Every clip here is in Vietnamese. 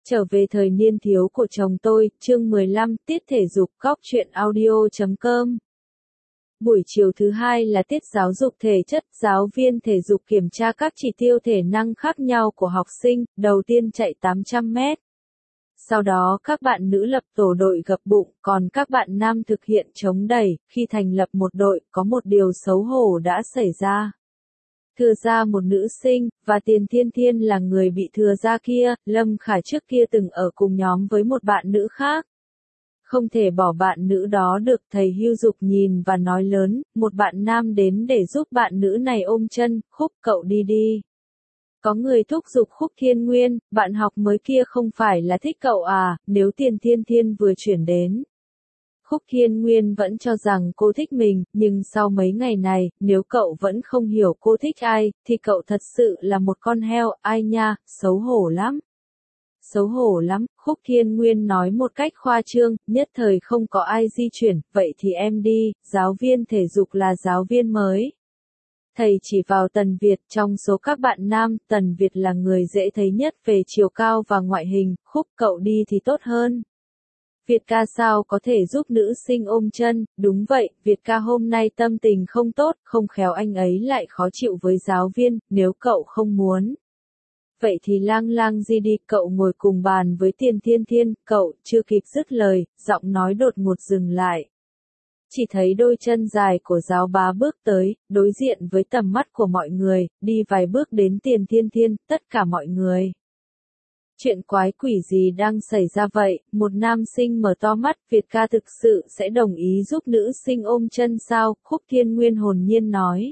Trở về thời niên thiếu của chồng tôi, chương 15, tiết thể dục, góc truyện audio.com. Buổi chiều thứ hai là tiết giáo dục thể chất, giáo viên thể dục kiểm tra các chỉ tiêu thể năng khác nhau của học sinh, đầu tiên chạy 800 mét. Sau đó các bạn nữ lập tổ đội gập bụng, còn các bạn nam thực hiện chống đẩy. Khi thành lập một đội, có một điều xấu hổ đã xảy ra. Thừa ra một nữ sinh, và Tiền Thiên Thiên là người bị thừa ra kia. Lâm Khả trước kia từng ở cùng nhóm với một bạn nữ khác. Không thể bỏ bạn nữ đó được, thầy Hưu Dục nhìn và nói lớn, một bạn nam đến để giúp bạn nữ này ôm chân, Khúc cậu đi đi. Có người thúc giục Khúc Thiên Nguyên, bạn học mới kia không phải là thích cậu à, nếu Tiền Thiên Thiên vừa chuyển đến. Khúc Thiên Nguyên vẫn cho rằng cô thích mình, nhưng sau mấy ngày này, nếu cậu vẫn không hiểu cô thích ai, thì cậu thật sự là một con heo, ai nha, xấu hổ lắm. Xấu hổ lắm, Khúc Thiên Nguyên nói một cách khoa trương, nhất thời không có ai di chuyển, vậy thì em đi, giáo viên thể dục là giáo viên mới. Thầy chỉ vào Tần Việt, trong số các bạn nam, Tần Việt là người dễ thấy nhất về chiều cao và ngoại hình, Khúc cậu đi thì tốt hơn. Việt ca sao có thể giúp nữ sinh ôm chân, đúng vậy, Việt ca hôm nay tâm tình không tốt, không khéo anh ấy lại khó chịu với giáo viên, nếu cậu không muốn. Vậy thì lang lang gì đi, cậu ngồi cùng bàn với Tiền Thiên Thiên, cậu, chưa kịp dứt lời, giọng nói đột ngột dừng lại. Chỉ thấy đôi chân dài của giáo bá bước tới, đối diện với tầm mắt của mọi người, đi vài bước đến Tiền Thiên Thiên, tất cả mọi người. Chuyện quái quỷ gì đang xảy ra vậy, một nam sinh mở to mắt, Việt ca thực sự sẽ đồng ý giúp nữ sinh ôm chân sao, Khúc Thiên Nguyên hồn nhiên nói.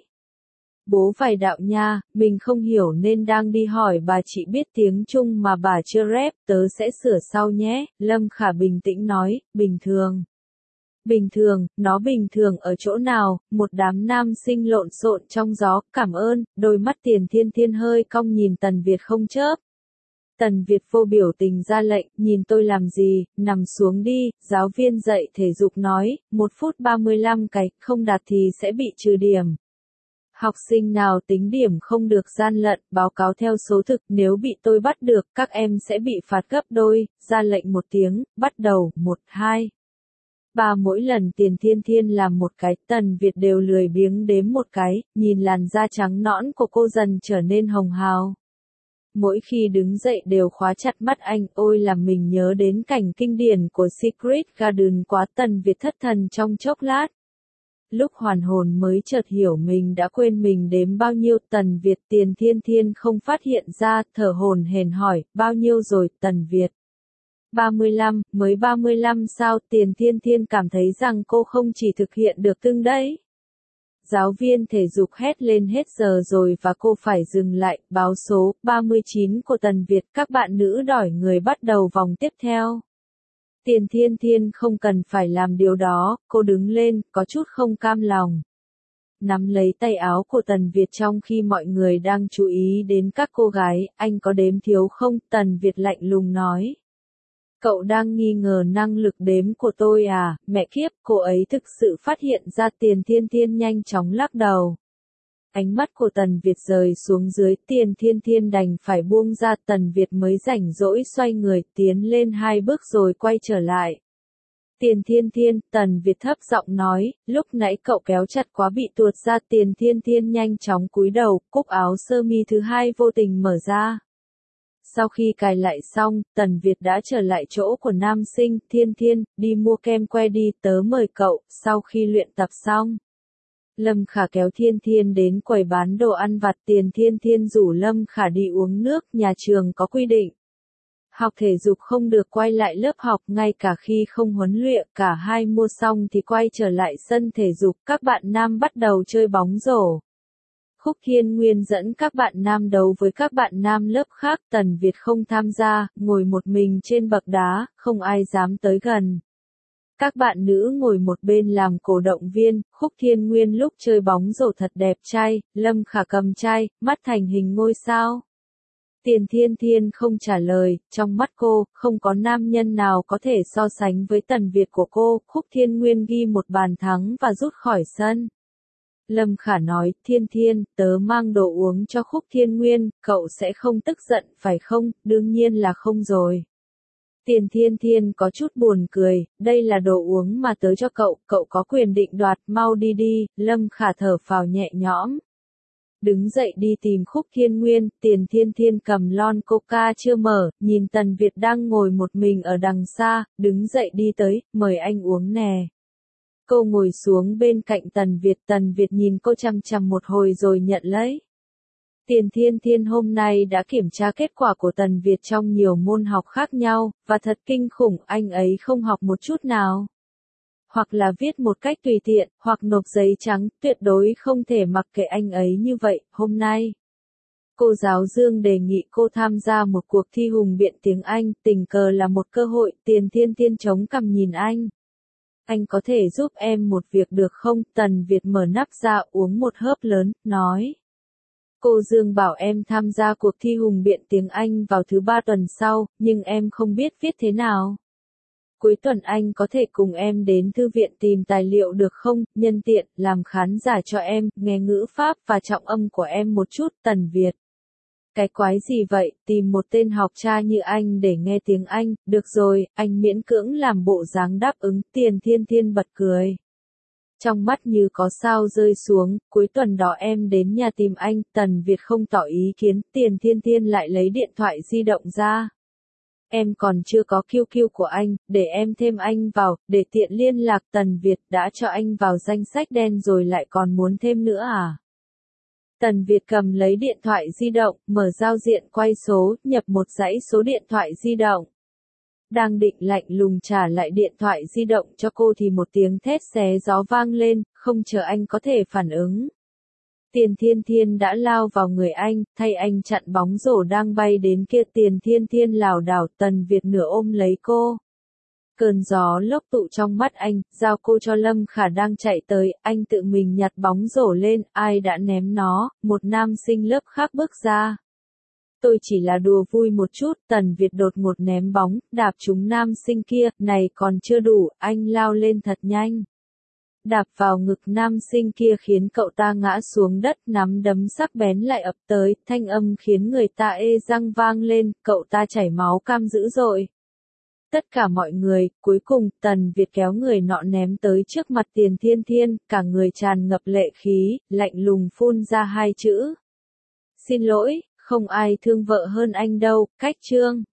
Bố vài đạo nha, mình không hiểu nên đang đi hỏi bà chị biết tiếng Trung mà bà chưa rep, tớ sẽ sửa sau nhé, Lâm Khả bình tĩnh nói, bình thường. Bình thường, nó bình thường ở chỗ nào, một đám nam sinh lộn xộn trong gió, cảm ơn, đôi mắt Tiền Thiên Thiên hơi cong nhìn Tần Việt không chớp. Tần Việt vô biểu tình ra lệnh, nhìn tôi làm gì, nằm xuống đi, giáo viên dạy thể dục nói, 1 phút 35 cái, không đạt thì sẽ bị trừ điểm. Học sinh nào tính điểm không được gian lận, báo cáo theo số thực, nếu bị tôi bắt được, các em sẽ bị phạt gấp đôi, ra lệnh một tiếng, bắt đầu, 1, 2. 3 mỗi lần Tiền Thiên Thiên làm một cái, Tần Việt đều lười biếng đếm một cái, nhìn làn da trắng nõn của cô dần trở nên hồng hào. Mỗi khi đứng dậy đều khóa chặt mắt anh, ôi làm mình nhớ đến cảnh kinh điển của Secret Garden quá. Tần Việt thất thần trong chốc lát. Lúc hoàn hồn mới chợt hiểu mình đã quên mình đếm bao nhiêu. Tần Việt. Tiền Thiên Thiên không phát hiện ra, thở hổn hển hỏi, bao nhiêu rồi, Tần Việt? 35, mới 35 sao? Tiền Thiên Thiên cảm thấy rằng cô không chỉ thực hiện được từng đấy. Giáo viên thể dục hét lên hết giờ rồi và cô phải dừng lại, báo số 39 của Tần Việt, các bạn nữ đòi người bắt đầu vòng tiếp theo. Tiền Thiên Thiên không cần phải làm điều đó, cô đứng lên, có chút không cam lòng. Nắm lấy tay áo của Tần Việt trong khi mọi người đang chú ý đến các cô gái, anh có đếm thiếu không? Tần Việt lạnh lùng nói. Cậu đang nghi ngờ năng lực đếm của tôi à, mẹ kiếp, cô ấy thực sự phát hiện ra. Tiền Thiên Thiên nhanh chóng lắc đầu. Ánh mắt của Tần Việt rời xuống dưới, Tiền Thiên Thiên đành phải buông ra, Tần Việt mới rảnh rỗi xoay người, tiến lên 2 bước rồi quay trở lại. Tiền Thiên Thiên, Tần Việt thấp giọng nói, lúc nãy cậu kéo chặt quá bị tuột ra. Tiền Thiên Thiên nhanh chóng cúi đầu, cúc áo sơ mi thứ hai vô tình mở ra. Sau khi cài lại xong, Tần Việt đã trở lại chỗ của nam sinh, Thiên Thiên, đi mua kem que đi, tớ mời cậu, sau khi luyện tập xong. Lâm Khả kéo Thiên Thiên đến quầy bán đồ ăn vặt. Tiền Thiên Thiên rủ Lâm Khả đi uống nước, nhà trường có quy định. Học thể dục không được quay lại lớp học, ngay cả khi không huấn luyện, cả hai mua xong thì quay trở lại sân thể dục, các bạn nam bắt đầu chơi bóng rổ. Khúc Thiên Nguyên dẫn các bạn nam đấu với các bạn nam lớp khác, Tần Việt không tham gia, ngồi một mình trên bậc đá, không ai dám tới gần. Các bạn nữ ngồi một bên làm cổ động viên, Khúc Thiên Nguyên lúc chơi bóng rổ thật đẹp trai, Lâm Khả cầm chai, mắt thành hình ngôi sao. Tiền Thiên Thiên không trả lời, trong mắt cô, không có nam nhân nào có thể so sánh với Tần Việt của cô. Khúc Thiên Nguyên ghi một bàn thắng và rút khỏi sân. Lâm Khả nói, Thiên Thiên, tớ mang đồ uống cho Khúc Thiên Nguyên, cậu sẽ không tức giận phải không? Đương nhiên là không rồi. Tiền Thiên Thiên có chút buồn cười, đây là đồ uống mà tớ cho cậu, cậu có quyền định đoạt, mau đi đi, Lâm Khả thở phào nhẹ nhõm. Đứng dậy đi tìm Khúc Thiên Nguyên, Tiền Thiên Thiên cầm lon coca chưa mở, nhìn Tần Việt đang ngồi một mình ở đằng xa, đứng dậy đi tới, mời anh uống nè. Cô ngồi xuống bên cạnh Tần Việt nhìn cô chằm chằm một hồi rồi nhận lấy. Tiền Thiên Thiên hôm nay đã kiểm tra kết quả của Tần Việt trong nhiều môn học khác nhau, và thật kinh khủng, anh ấy không học một chút nào. Hoặc là viết một cách tùy tiện, hoặc nộp giấy trắng, tuyệt đối không thể mặc kệ anh ấy như vậy. Hôm nay, cô giáo Dương đề nghị cô tham gia một cuộc thi hùng biện tiếng Anh, tình cờ là một cơ hội. Tiền Thiên Thiên chống cằm nhìn anh. Anh có thể giúp em một việc được không? Tần Việt mở nắp ra uống một hớp lớn, nói. Cô Dương bảo em tham gia cuộc thi hùng biện tiếng Anh vào thứ 3 tuần sau, nhưng em không biết viết thế nào. Cuối tuần anh có thể cùng em đến thư viện tìm tài liệu được không? Nhân tiện, làm khán giả cho em, nghe ngữ pháp và trọng âm của em một chút. Tần Việt. Cái quái gì vậy, tìm một tên học cha như anh để nghe tiếng Anh, được rồi, anh miễn cưỡng làm bộ dáng đáp ứng. Tiền Thiên Thiên bật cười. Trong mắt như có sao rơi xuống, cuối tuần đó em đến nhà tìm anh. Tần Việt không tỏ ý kiến, Tiền Thiên Thiên lại lấy điện thoại di động ra. Em còn chưa có QQ của anh, để em thêm anh vào, để tiện liên lạc. Tần Việt đã cho anh vào danh sách đen rồi lại còn muốn thêm nữa à? Tần Việt cầm lấy điện thoại di động, mở giao diện quay số, nhập một dãy số điện thoại di động. Đang định lạnh lùng trả lại điện thoại di động cho cô thì một tiếng thét xé gió vang lên, không chờ anh có thể phản ứng. Tiền Thiên Thiên đã lao vào người anh, thay anh chặn bóng rổ đang bay đến kia. Tiền Thiên Thiên lảo đảo, Tần Việt nửa ôm lấy cô. Cơn gió lốc tụ trong mắt anh, giao cô cho Lâm Khả đang chạy tới, anh tự mình nhặt bóng rổ lên, ai đã ném nó, một nam sinh lớp khác bước ra. Tôi chỉ là đùa vui một chút. Tần Việt đột ngột ném bóng, đạp trúng nam sinh kia, này còn chưa đủ, anh lao lên thật nhanh. Đạp vào ngực nam sinh kia khiến cậu ta ngã xuống đất, nắm đấm sắc bén lại ập tới, thanh âm khiến người ta ê răng vang lên, cậu ta chảy máu cam dữ dội. Tất cả mọi người, cuối cùng, Tần Việt kéo người nọ ném tới trước mặt Tiền Thiên Thiên, cả người tràn ngập lệ khí, lạnh lùng phun ra hai chữ. Xin lỗi, không ai thương vợ hơn anh đâu, cách chương.